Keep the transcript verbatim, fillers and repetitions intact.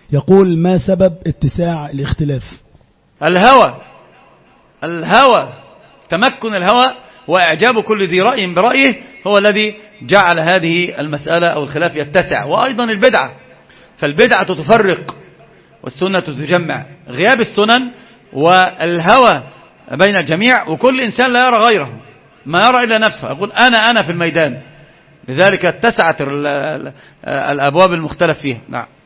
يقول: ما سبب اتساع الاختلاف؟ الهوى الهوى تمكن الهوى وإعجاب كل ذي رأي برأيه هو الذي جعل هذه المسألة أو الخلاف يتسع. وأيضا البدعة، فالبدعة تفرق والسنة تجمع. غياب السنن والهوى بين الجميع، وكل إنسان لا يرى غيره، ما يرى إلا نفسه، يقول أنا أنا في الميدان. لذلك اتسعت الأبواب المختلف فيها. نعم.